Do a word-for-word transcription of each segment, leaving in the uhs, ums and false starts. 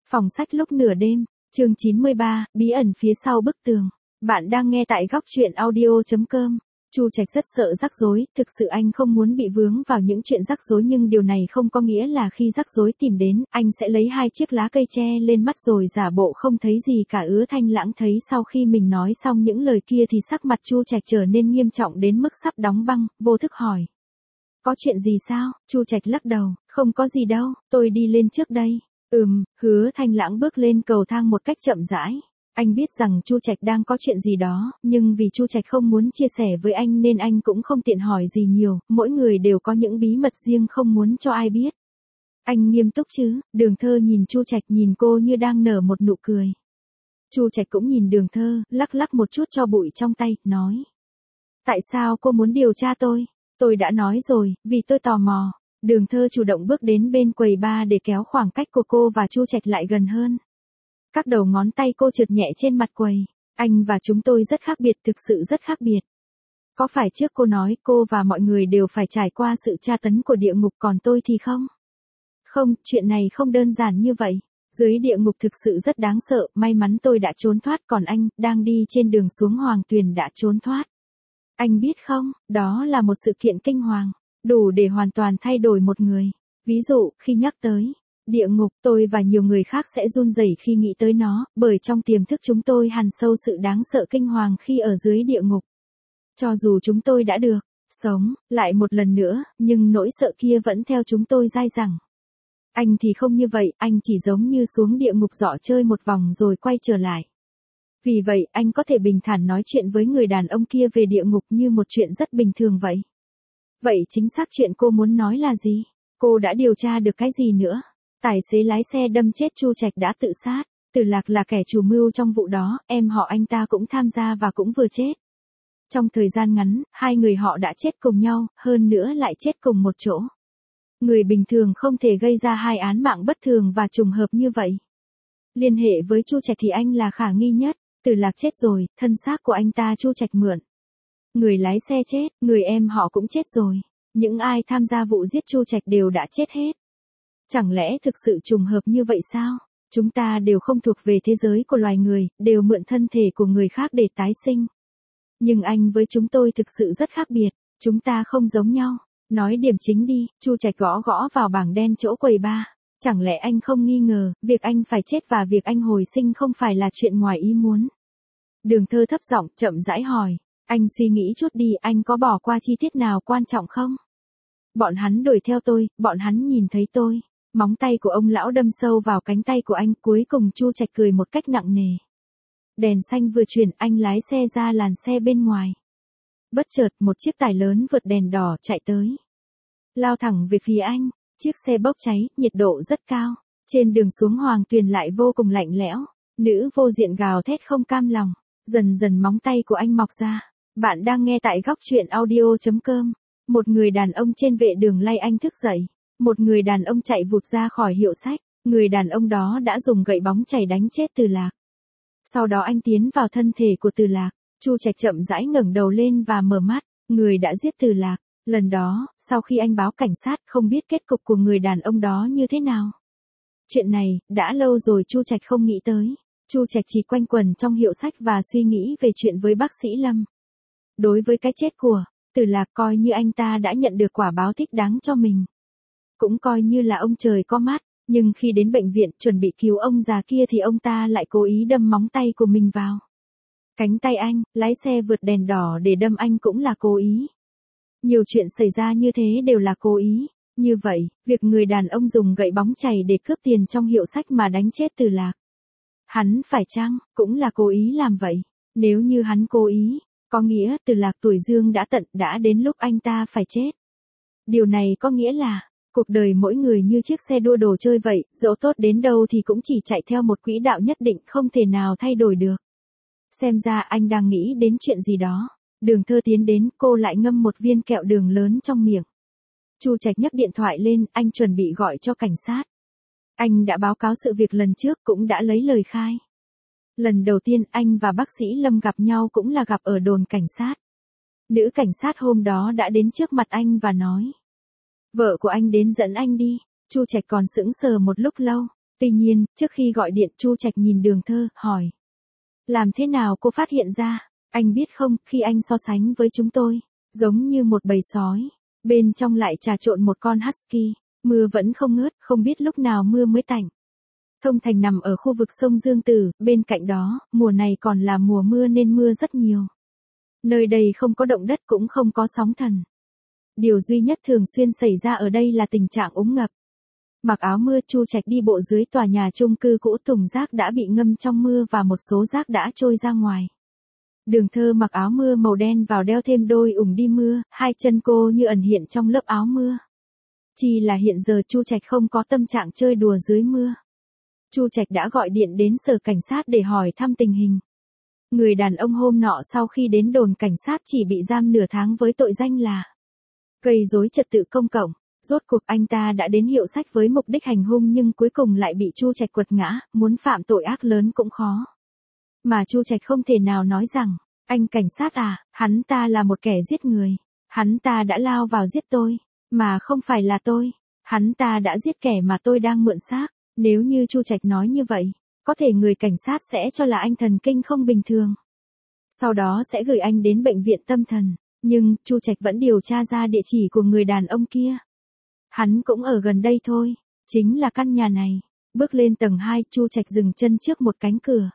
Phòng sách lúc nửa đêm, chương chín mươi ba, bí ẩn phía sau bức tường. Bạn đang nghe tại góc truyện audio chấm com. Chu Trạch rất sợ rắc rối, thực sự anh không muốn bị vướng vào những chuyện rắc rối, nhưng điều này không có nghĩa là khi rắc rối tìm đến, anh sẽ lấy hai chiếc lá cây che lên mắt rồi giả bộ không thấy gì cả. Ứa Thanh Lãng thấy sau khi mình nói xong những lời kia thì sắc mặt Chu Trạch trở nên nghiêm trọng đến mức sắp đóng băng, vô thức hỏi. Có chuyện gì sao? Chu Trạch lắc đầu, không có gì đâu, tôi đi lên trước đây. Ừm, Hứa Thanh Lãng bước lên cầu thang một cách chậm rãi. Anh biết rằng Chu Trạch đang có chuyện gì đó, nhưng vì Chu Trạch không muốn chia sẻ với anh nên anh cũng không tiện hỏi gì nhiều, mỗi người đều có những bí mật riêng không muốn cho ai biết. Anh nghiêm túc chứ? Đường Thơ nhìn Chu Trạch, nhìn cô như đang nở một nụ cười. Chu Trạch cũng nhìn Đường Thơ, lắc lắc một chút cho bụi trong tay, nói. Tại sao cô muốn điều tra tôi? Tôi đã nói rồi, vì tôi tò mò. Đường Thơ chủ động bước đến bên quầy bar để kéo khoảng cách của cô và Chu Trạch lại gần hơn. Các đầu ngón tay cô trượt nhẹ trên mặt quầy. Anh và chúng tôi rất khác biệt, thực sự rất khác biệt. Có phải trước cô nói cô và mọi người đều phải trải qua sự tra tấn của địa ngục, còn tôi thì không? Không, chuyện này không đơn giản như vậy. Dưới địa ngục thực sự rất đáng sợ, may mắn tôi đã trốn thoát, còn anh, đang đi trên đường xuống Hoàng Tuyền đã trốn thoát. Anh biết không, đó là một sự kiện kinh hoàng, đủ để hoàn toàn thay đổi một người. Ví dụ, khi nhắc tới địa ngục, tôi và nhiều người khác sẽ run rẩy khi nghĩ tới nó, bởi trong tiềm thức chúng tôi hằn sâu sự đáng sợ kinh hoàng khi ở dưới địa ngục. Cho dù chúng tôi đã được sống lại một lần nữa, nhưng nỗi sợ kia vẫn theo chúng tôi dai dẳng. Anh thì không như vậy, anh chỉ giống như xuống địa ngục dọ chơi một vòng rồi quay trở lại. Vì vậy, anh có thể bình thản nói chuyện với người đàn ông kia về địa ngục như một chuyện rất bình thường vậy. Vậy chính xác chuyện cô muốn nói là gì? Cô đã điều tra được cái gì nữa? Tài xế lái xe đâm chết Chu Trạch đã tự sát. Từ Lạc là kẻ chủ mưu trong vụ đó, em họ anh ta cũng tham gia và cũng vừa chết. Trong thời gian ngắn, hai người họ đã chết cùng nhau, hơn nữa lại chết cùng một chỗ. Người bình thường không thể gây ra hai án mạng bất thường và trùng hợp như vậy. Liên hệ với Chu Trạch thì anh là khả nghi nhất. Từ Lạc chết rồi, thân xác của anh ta Chu Trạch mượn. Người lái xe chết, người em họ cũng chết rồi. Những ai tham gia vụ giết Chu Trạch đều đã chết hết. Chẳng lẽ thực sự trùng hợp như vậy sao? Chúng ta đều không thuộc về thế giới của loài người, đều mượn thân thể của người khác để tái sinh. Nhưng anh với chúng tôi thực sự rất khác biệt, chúng ta không giống nhau. Nói điểm chính đi, Chu Trạch gõ gõ vào bảng đen chỗ quầy bar. Chẳng lẽ anh không nghi ngờ, việc anh phải chết và việc anh hồi sinh không phải là chuyện ngoài ý muốn? Đường Thơ thấp giọng, chậm rãi hỏi. Anh suy nghĩ chút đi, anh có bỏ qua chi tiết nào quan trọng không? Bọn hắn đuổi theo tôi, bọn hắn nhìn thấy tôi. Móng tay của ông lão đâm sâu vào cánh tay của anh, cuối cùng Chu Trạch cười một cách nặng nề. Đèn xanh vừa chuyển, anh lái xe ra làn xe bên ngoài. Bất chợt, một chiếc tải lớn vượt đèn đỏ chạy tới. Lao thẳng về phía anh. Chiếc xe bốc cháy, nhiệt độ rất cao. Trên đường xuống Hoàng Tuyền lại vô cùng lạnh lẽo. Nữ vô diện gào thét không cam lòng. Dần dần móng tay của anh mọc ra. Bạn đang nghe tại góc truyện audio chấm com. Một người đàn ông trên vệ đường lay anh thức dậy. Một người đàn ông chạy vụt ra khỏi hiệu sách. Người đàn ông đó đã dùng gậy bóng chảy đánh chết Từ Lạc. Sau đó anh tiến vào thân thể của Từ Lạc. Chu Trạch chậm rãi ngẩng đầu lên và mở mắt. Người đã giết Từ Lạc. Lần đó, sau khi anh báo cảnh sát, không biết kết cục của người đàn ông đó như thế nào. Chuyện này, đã lâu rồi Chu Trạch không nghĩ tới. Chu Trạch chỉ quanh quẩn trong hiệu sách và suy nghĩ về chuyện với bác sĩ Lâm. Đối với cái chết của Từ Lạc, coi như anh ta đã nhận được quả báo thích đáng cho mình. Cũng coi như là ông trời có mắt, nhưng khi đến bệnh viện chuẩn bị cứu ông già kia thì ông ta lại cố ý đâm móng tay của mình vào cánh tay anh, lái xe vượt đèn đỏ để đâm anh cũng là cố ý. Nhiều chuyện xảy ra như thế đều là cố ý. Như vậy, việc người đàn ông dùng gậy bóng chày để cướp tiền trong hiệu sách mà đánh chết Từ Lạc, hắn phải chăng cũng là cố ý làm vậy? Nếu như hắn cố ý, có nghĩa Từ Lạc tuổi dương đã tận, đã đến lúc anh ta phải chết. Điều này có nghĩa là, cuộc đời mỗi người như chiếc xe đua đồ chơi vậy, dẫu tốt đến đâu thì cũng chỉ chạy theo một quỹ đạo nhất định, không thể nào thay đổi được. Xem ra anh đang nghĩ đến chuyện gì đó. Đường Thơ tiến đến, cô lại ngâm một viên kẹo đường lớn trong miệng. Chu Trạch nhấc điện thoại lên, anh chuẩn bị gọi cho cảnh sát. Anh đã báo cáo sự việc lần trước, cũng đã lấy lời khai. Lần đầu tiên anh và bác sĩ Lâm gặp nhau cũng là gặp ở đồn cảnh sát. Nữ cảnh sát hôm đó đã đến trước mặt anh và nói. Vợ của anh đến dẫn anh đi. Chu Trạch còn sững sờ một lúc lâu. Tuy nhiên, trước khi gọi điện Chu Trạch nhìn Đường Thơ, hỏi. Làm thế nào cô phát hiện ra? Anh biết không, khi anh so sánh với chúng tôi, giống như một bầy sói, bên trong lại trà trộn một con husky, mưa vẫn không ngớt, không biết lúc nào mưa mới tạnh. Thông Thành nằm ở khu vực sông Dương Tử, bên cạnh đó, mùa này còn là mùa mưa nên mưa rất nhiều. Nơi đây không có động đất cũng không có sóng thần. Điều duy nhất thường xuyên xảy ra ở đây là tình trạng úng ngập. Mặc áo mưa, Chu Trạch đi bộ dưới tòa nhà chung cư cũ, thùng rác đã bị ngâm trong mưa và một số rác đã trôi ra ngoài. Đường Thơ mặc áo mưa màu đen vào, đeo thêm đôi ủng đi mưa, hai chân cô như ẩn hiện trong lớp áo mưa. Chỉ là hiện giờ Chu Trạch không có tâm trạng chơi đùa dưới mưa. Chu Trạch đã gọi điện đến sở cảnh sát để hỏi thăm tình hình. Người đàn ông hôm nọ sau khi đến đồn cảnh sát chỉ bị giam nửa tháng với tội danh là gây rối trật tự công cộng. Rốt cuộc anh ta đã đến hiệu sách với mục đích hành hung nhưng cuối cùng lại bị Chu Trạch quật ngã, muốn phạm tội ác lớn cũng khó. Mà Chu Trạch không thể nào nói rằng, anh cảnh sát à, hắn ta là một kẻ giết người. Hắn ta đã lao vào giết tôi, mà không phải là tôi. Hắn ta đã giết kẻ mà tôi đang mượn xác. Nếu như Chu Trạch nói như vậy, có thể người cảnh sát sẽ cho là anh thần kinh không bình thường. Sau đó sẽ gửi anh đến bệnh viện tâm thần. Nhưng, Chu Trạch vẫn điều tra ra địa chỉ của người đàn ông kia. Hắn cũng ở gần đây thôi, chính là căn nhà này. Bước lên tầng hai, Chu Trạch dừng chân trước một cánh cửa.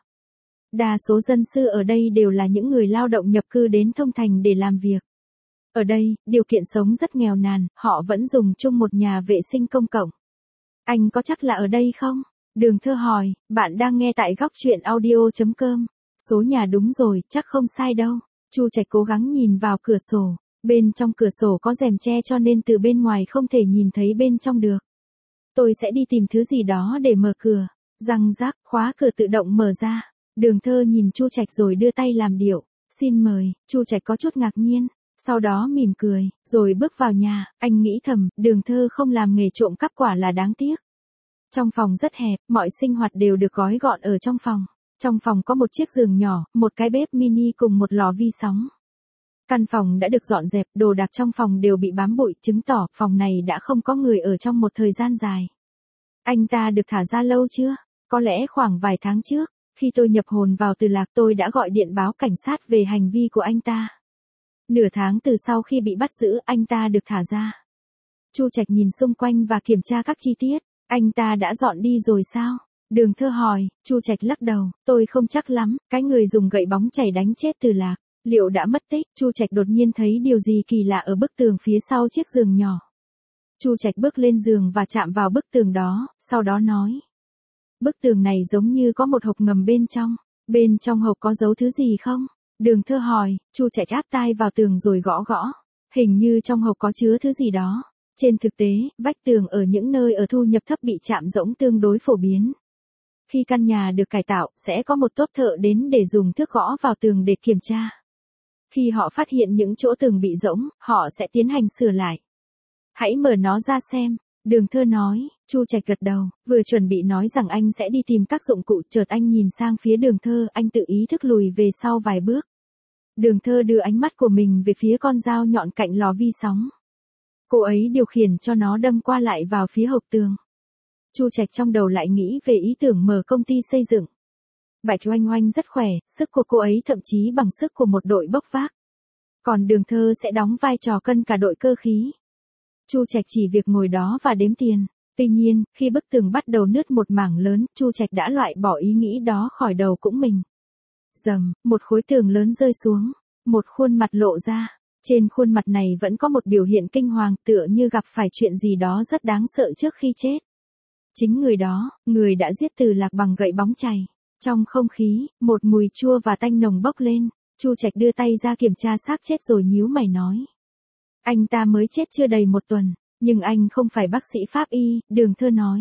Đa số dân cư ở đây đều là những người lao động nhập cư đến Thông Thành để làm việc. Ở đây, điều kiện sống rất nghèo nàn, họ vẫn dùng chung một nhà vệ sinh công cộng. Anh có chắc là ở đây không? Đường Thơ hỏi, bạn đang nghe tại góc truyện audio chấm com. Số nhà đúng rồi, chắc không sai đâu. Chu Trạch cố gắng nhìn vào cửa sổ. Bên trong cửa sổ có rèm che cho nên từ bên ngoài không thể nhìn thấy bên trong được. Tôi sẽ đi tìm thứ gì đó để mở cửa. Răng rác, khóa cửa tự động mở ra. Đường Thơ nhìn Chu Trạch rồi đưa tay làm điệu. Xin mời. Chu Trạch có chút ngạc nhiên. Sau đó mỉm cười, rồi bước vào nhà. Anh nghĩ thầm, Đường Thơ không làm nghề trộm cắp quả là đáng tiếc. Trong phòng rất hẹp, mọi sinh hoạt đều được gói gọn ở trong phòng. Trong phòng có một chiếc giường nhỏ, một cái bếp mini cùng một lò vi sóng. Căn phòng đã được dọn dẹp, đồ đạc trong phòng đều bị bám bụi, chứng tỏ phòng này đã không có người ở trong một thời gian dài. Anh ta được thả ra lâu chưa? Có lẽ khoảng vài tháng trước, khi tôi nhập hồn vào Từ Lạc tôi đã gọi điện báo cảnh sát về hành vi của anh ta. Nửa tháng từ sau khi bị bắt giữ, anh ta được thả ra. Chu Trạch nhìn xung quanh và kiểm tra các chi tiết. Anh ta đã dọn đi rồi sao? Đường Thơ hỏi. Chu Trạch lắc đầu, tôi không chắc lắm, cái người dùng gậy bóng chảy đánh chết Từ Lạc, liệu đã mất tích? Chu Trạch đột nhiên thấy điều gì kỳ lạ ở bức tường phía sau chiếc giường nhỏ. Chu Trạch bước lên giường và chạm vào bức tường đó, sau đó nói. Bức tường này giống như có một hộp ngầm bên trong. Bên trong hộp có giấu thứ gì không? Đường Thơ hỏi. Chu Trạch áp tai vào tường rồi gõ gõ. Hình như trong hộp có chứa thứ gì đó. Trên thực tế, vách tường ở những nơi ở thu nhập thấp bị chạm rỗng tương đối phổ biến. Khi căn nhà được cải tạo, sẽ có một tốp thợ đến để dùng thước gõ vào tường để kiểm tra. Khi họ phát hiện những chỗ tường bị rỗng, họ sẽ tiến hành sửa lại. Hãy mở nó ra xem. Đường Thơ nói. Chu Trạch gật đầu, vừa chuẩn bị nói rằng anh sẽ đi tìm các dụng cụ, chợt anh nhìn sang phía Đường Thơ, anh tự ý thức lùi về sau vài bước. Đường Thơ đưa ánh mắt của mình về phía con dao nhọn cạnh lò vi sóng. Cô ấy điều khiển cho nó đâm qua lại vào phía hộc tường. Chu Trạch trong đầu lại nghĩ về ý tưởng mở công ty xây dựng. Bạch Oanh Oanh rất khỏe, sức của cô ấy thậm chí bằng sức của một đội bốc vác. Còn Đường Thơ sẽ đóng vai trò cân cả đội cơ khí. Chu Trạch chỉ việc ngồi đó và đếm tiền. Tuy nhiên, khi bức tường bắt đầu nứt một mảng lớn, Chu Trạch đã loại bỏ ý nghĩ đó khỏi đầu cũng mình. Rầm, một khối tường lớn rơi xuống, một khuôn mặt lộ ra. Trên khuôn mặt này vẫn có một biểu hiện kinh hoàng, tựa như gặp phải chuyện gì đó rất đáng sợ trước khi chết. Chính người đó, người đã giết Từ Lạc bằng gậy bóng chày. Trong không khí, một mùi chua và tanh nồng bốc lên. Chu Trạch đưa tay ra kiểm tra xác chết rồi nhíu mày nói. Anh ta mới chết chưa đầy một tuần, nhưng anh không phải bác sĩ pháp y, Đường Thơ nói.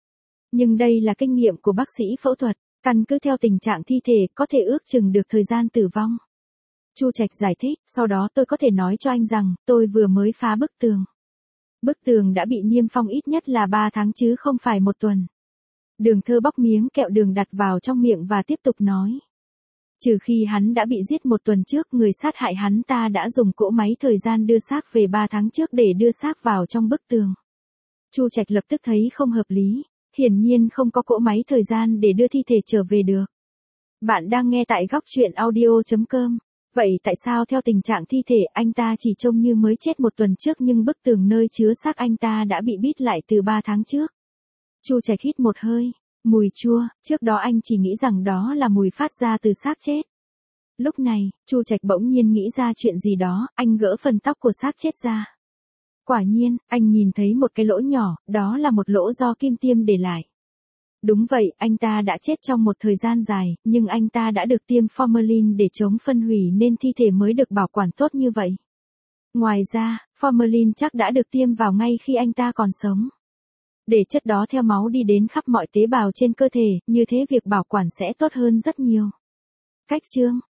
Nhưng đây là kinh nghiệm của bác sĩ phẫu thuật, căn cứ theo tình trạng thi thể có thể ước chừng được thời gian tử vong. Chu Trạch giải thích, sau đó tôi có thể nói cho anh rằng, tôi vừa mới phá bức tường. Bức tường đã bị niêm phong ít nhất là ba tháng chứ không phải một tuần. Đường Thơ bóc miếng kẹo đường đặt vào trong miệng và tiếp tục nói. Trừ khi hắn đã bị giết một tuần trước, người sát hại hắn ta đã dùng cỗ máy thời gian đưa xác về ba tháng trước để đưa xác vào trong bức tường. Chu Trạch lập tức thấy không hợp lý. Hiển nhiên không có cỗ máy thời gian để đưa thi thể trở về được. Bạn đang nghe tại góc chuyện audio chấm com. Vậy tại sao theo tình trạng thi thể anh ta chỉ trông như mới chết một tuần trước nhưng bức tường nơi chứa xác anh ta đã bị bít lại từ ba tháng trước? Chu Trạch hít một hơi. Mùi chua, trước đó anh chỉ nghĩ rằng đó là mùi phát ra từ xác chết. Lúc này, Chu Trạch bỗng nhiên nghĩ ra chuyện gì đó, anh gỡ phần tóc của xác chết ra. Quả nhiên, anh nhìn thấy một cái lỗ nhỏ, đó là một lỗ do kim tiêm để lại. Đúng vậy, anh ta đã chết trong một thời gian dài, nhưng anh ta đã được tiêm formalin để chống phân hủy nên thi thể mới được bảo quản tốt như vậy. Ngoài ra, formalin chắc đã được tiêm vào ngay khi anh ta còn sống. Để chất đó theo máu đi đến khắp mọi tế bào trên cơ thể, như thế việc bảo quản sẽ tốt hơn rất nhiều. Cách chương,